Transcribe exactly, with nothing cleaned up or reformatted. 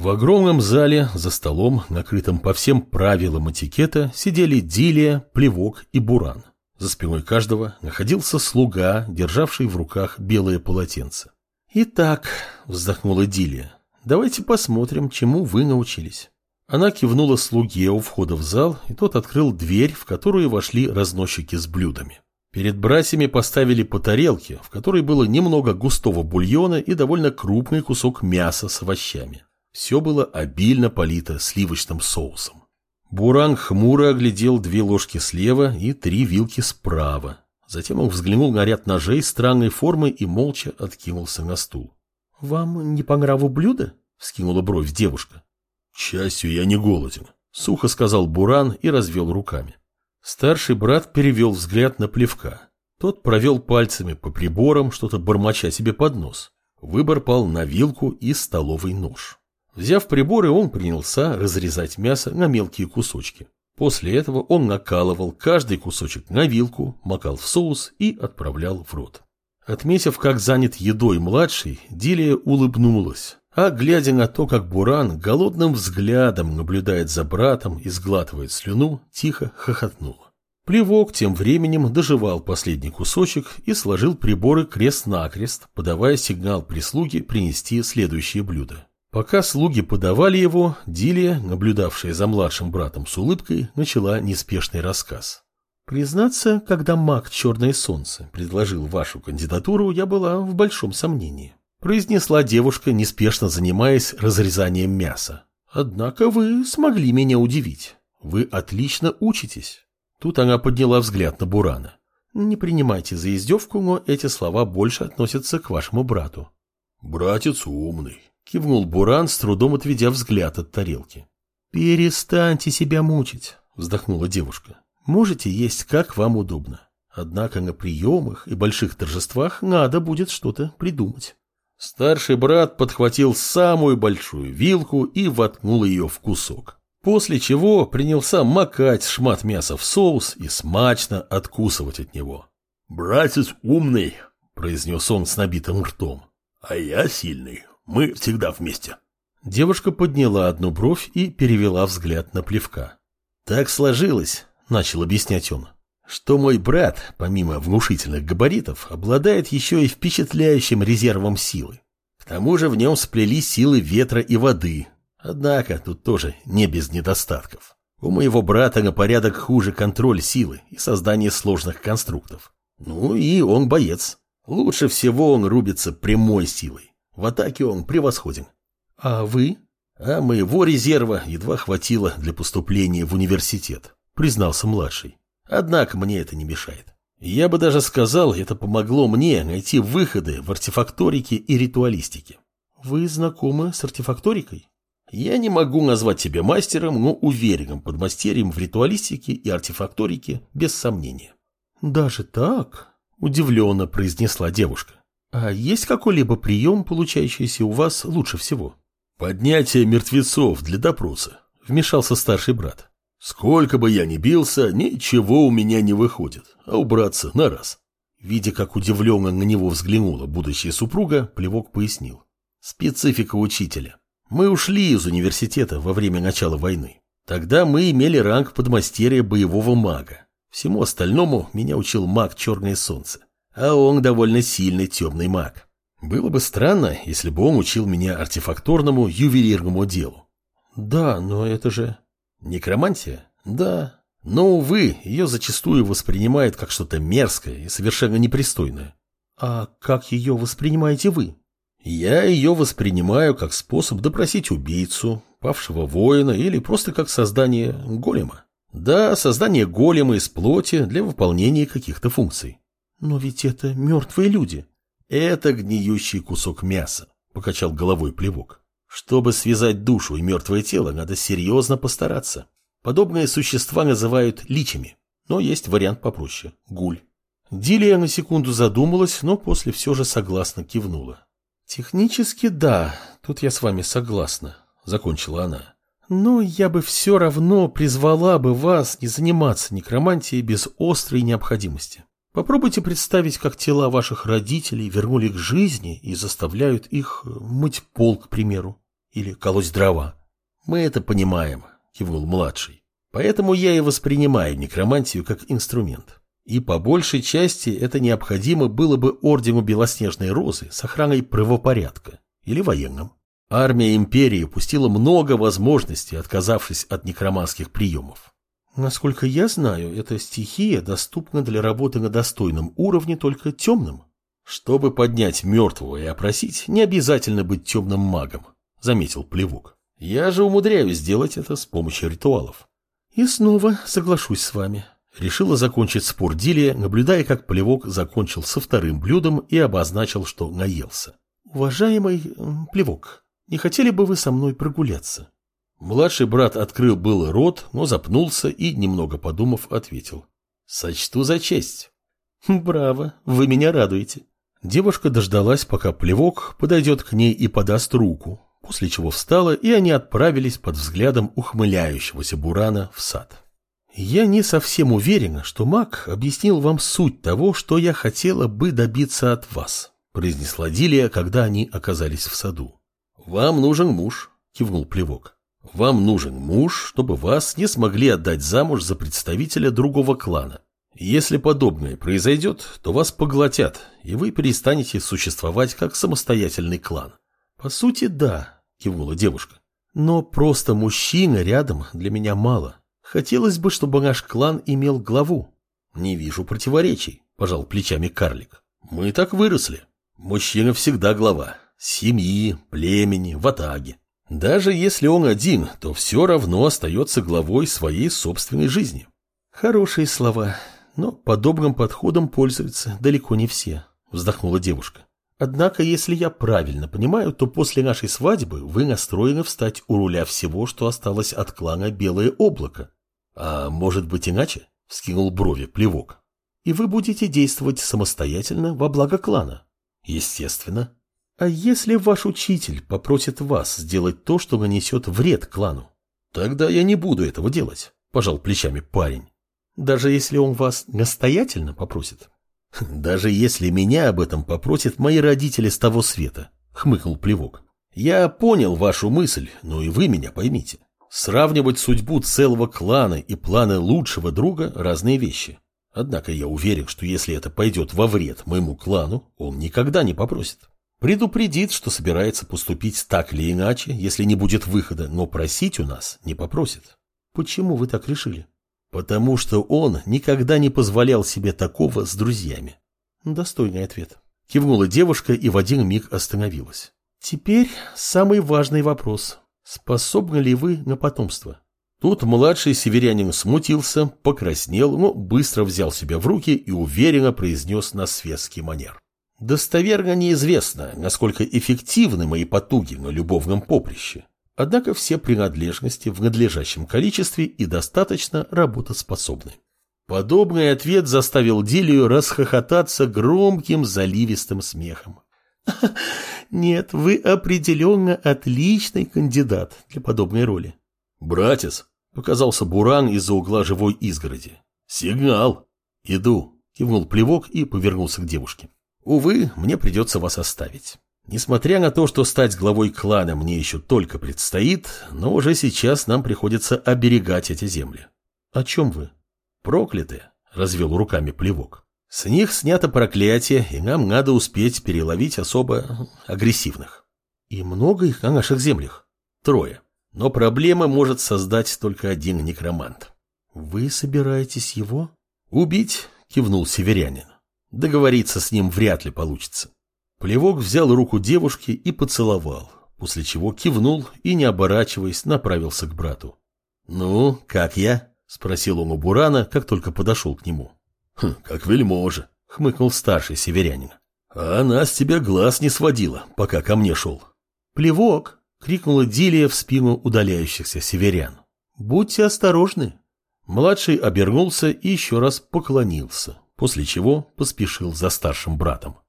В огромном зале за столом, накрытым по всем правилам этикета, сидели Дилия, Плевок и Буран. За спиной каждого находился слуга, державший в руках белое полотенце. «Итак», — вздохнула Дилия, — «давайте посмотрим, чему вы научились». Она кивнула слуге у входа в зал, и тот открыл дверь, в которую вошли разносчики с блюдами. Перед братьями поставили по тарелке, в которой было немного густого бульона и довольно крупный кусок мяса с овощами. Все было обильно полито сливочным соусом. Буран хмуро оглядел две ложки слева и три вилки справа. Затем он взглянул на ряд ножей странной формы и молча откинулся на стул. «Вам не по нраву блюдо?» — вскинула бровь девушка. «К счастью, я не голоден», — сухо сказал Буран и развел руками. Старший брат перевел взгляд на Плевка. Тот провел пальцами по приборам, что-то бормоча себе под нос. Выбор пал на вилку и столовый нож. Взяв приборы, он принялся разрезать мясо на мелкие кусочки. После этого он накалывал каждый кусочек на вилку, макал в соус и отправлял в рот. Отметив, как занят едой младший, Дилия улыбнулась, а глядя на то, как Буран голодным взглядом наблюдает за братом и сглатывает слюну, тихо хохотнула. Плевок тем временем доживал последний кусочек и сложил приборы крест-накрест, подавая сигнал прислуге принести следующее блюдо. Пока слуги подавали его, Дилия, наблюдавшая за младшим братом с улыбкой, начала неспешный рассказ. «Признаться, когда маг «Черное солнце» предложил вашу кандидатуру, я была в большом сомнении», произнесла девушка, неспешно занимаясь разрезанием мяса. «Однако вы смогли меня удивить. Вы отлично учитесь». Тут она подняла взгляд на Бурана. «Не принимайте за издевку, но эти слова больше относятся к вашему брату». «Братец умный», — кивнул Буран, с трудом отведя взгляд от тарелки. «Перестаньте себя мучить», — вздохнула девушка. «Можете есть, как вам удобно. Однако на приемах и больших торжествах надо будет что-то придумать». Старший брат подхватил самую большую вилку и воткнул ее в кусок. После чего принялся макать шмат мяса в соус и смачно откусывать от него. «Братец умный», — произнес он с набитым ртом. «А я сильный. Мы всегда вместе». Девушка подняла одну бровь и перевела взгляд на Плевка. «Так сложилось», — начал объяснять он, «что мой брат, помимо внушительных габаритов, обладает еще и впечатляющим резервом силы. К тому же в нем сплелись силы ветра и воды. Однако тут тоже не без недостатков. У моего брата на порядок хуже контроль силы и создание сложных конструктов. Ну и он боец. Лучше всего он рубится прямой силой. В атаке он превосходен. А вы? А моего резерва едва хватило для поступления в университет, признался младший. Однако мне это не мешает. Я бы даже сказал, это помогло мне найти выходы в артефакторике и ритуалистике. Вы знакомы с артефакторикой? Я не могу назвать себя мастером, но уверенным подмастерьем в ритуалистике и артефакторике без сомнения. Даже так? Удивленно произнесла девушка. А есть какой-либо прием, получающийся у вас лучше всего? Поднятие мертвецов для допроса, вмешался старший брат. Сколько бы я ни бился, ничего у меня не выходит, а убраться на раз. Видя, как удивленно на него взглянула будущая супруга, Плевок пояснил. Специфика учителя. Мы ушли из университета во время начала войны. Тогда мы имели ранг подмастерья боевого мага. Всему остальному меня учил маг «Черное солнце». А он довольно сильный темный маг. Было бы странно, если бы он учил меня артефакторному ювелирному делу. Да, но это же... Некромантия? Да. Но, увы, ее зачастую воспринимают как что-то мерзкое и совершенно непристойное. А как ее воспринимаете вы? Я ее воспринимаю как способ допросить убийцу, павшего воина или просто как создание голема. Да, создание голема из плоти для выполнения каких-то функций. Но ведь это мертвые люди. Это гниющий кусок мяса, покачал головой Плевок. Чтобы связать душу и мертвое тело, надо серьезно постараться. Подобные существа называют личами, но есть вариант попроще – гуль. Дилия на секунду задумалась, но после все же согласно кивнула. «Технически да, тут я с вами согласна», – закончила она. «Но я бы все равно призвала бы вас не заниматься некромантией без острой необходимости. Попробуйте представить, как тела ваших родителей вернули к жизни и заставляют их мыть пол, к примеру. Или колоть дрова. Мы это понимаем, кивнул младший. Поэтому я и воспринимаю некромантию как инструмент. И по большей части это необходимо было бы ордену Белоснежной Розы с охраной правопорядка или военным. Армия империи упустила много возможностей, отказавшись от некроманских приемов. Насколько я знаю, эта стихия доступна для работы на достойном уровне только темным. Чтобы поднять мертвого и опросить, не обязательно быть темным магом, заметил Плевок. Я же умудряюсь сделать это с помощью ритуалов. И снова соглашусь с вами. Решила закончить спор Дилия, наблюдая, как Плевок закончил со вторым блюдом и обозначил, что наелся. Уважаемый Плевок, не хотели бы вы со мной прогуляться? Младший брат открыл был рот, но запнулся и, немного подумав, ответил. Сочту за честь. Браво, вы меня радуете. Девушка дождалась, пока Плевок подойдет к ней и подаст руку, после чего встала, и они отправились под взглядом ухмыляющегося Бурана в сад. Я не совсем уверена, что маг объяснил вам суть того, что я хотела бы добиться от вас, произнесла Дилия, когда они оказались в саду. Вам нужен муж, кивнул Плевок. Вам нужен муж, чтобы вас не смогли отдать замуж за представителя другого клана. Если подобное произойдет, то вас поглотят, и вы перестанете существовать как самостоятельный клан. По сути, да, кивнула девушка. Но просто мужчина рядом для меня мало. Хотелось бы, чтобы наш клан имел главу. Не вижу противоречий, пожал плечами карлик. Мы так выросли. Мужчина всегда глава. Семьи, племени, ватаги. Даже если он один, то все равно остается главой своей собственной жизни. Хорошие слова, но подобным подходом пользуются далеко не все, вздохнула девушка. Однако, если я правильно понимаю, то после нашей свадьбы вы настроены встать у руля всего, что осталось от клана Белое Облако. А может быть иначе? Вскинул брови Плевок. И вы будете действовать самостоятельно во благо клана? Естественно. А если ваш учитель попросит вас сделать то, что нанесет вред клану? Тогда я не буду этого делать, пожал плечами парень. Даже если он вас настоятельно попросит? Даже если меня об этом попросят мои родители с того света, хмыкнул Плевок. Я понял вашу мысль, но и вы меня поймите. Сравнивать судьбу целого клана и планы лучшего друга – разные вещи. Однако я уверен, что если это пойдет во вред моему клану, он никогда не попросит. Предупредит, что собирается поступить так или иначе, если не будет выхода, но просить у нас не попросит. Почему вы так решили? Потому что он никогда не позволял себе такого с друзьями. Достойный ответ. Кивнула девушка и в один миг остановилась. Теперь самый важный вопрос. Способны ли вы на потомство? Тут младший северянин смутился, покраснел, но быстро взял себя в руки и уверенно произнес на светский манер. Достоверно неизвестно, насколько эффективны мои потуги на любовном поприще. Однако все принадлежности в надлежащем количестве и достаточно работоспособны. Подобный ответ заставил Дилию расхохотаться громким заливистым смехом. Нет, вы определенно отличный кандидат для подобной роли. Братец, показался Буран из-за угла живой изгороди. Сигнал. Иду, кивнул Плевок и повернулся к девушке. Увы, мне придется вас оставить. Несмотря на то, что стать главой клана мне еще только предстоит, но уже сейчас нам приходится оберегать эти земли. О чем вы? Проклятые, развел руками Плевок. С них снято проклятие, и нам надо успеть переловить особо агрессивных. И много их на наших землях? Трое. Но проблема может создать только один некромант. Вы собираетесь его? Убить, кивнул северянин. Договориться с ним вряд ли получится. Плевок взял руку девушки и поцеловал, после чего кивнул и, не оборачиваясь, направился к брату. «Ну, как я?» – спросил он у Бурана, как только подошел к нему. «Хм, как вельможа», – хмыкнул старший северянин. «А она с тебя глаз не сводила, пока ко мне шел». «Плевок!» – крикнула Дилия в спину удаляющихся северян. «Будьте осторожны!» Младший обернулся и еще раз поклонился, после чего поспешил за старшим братом.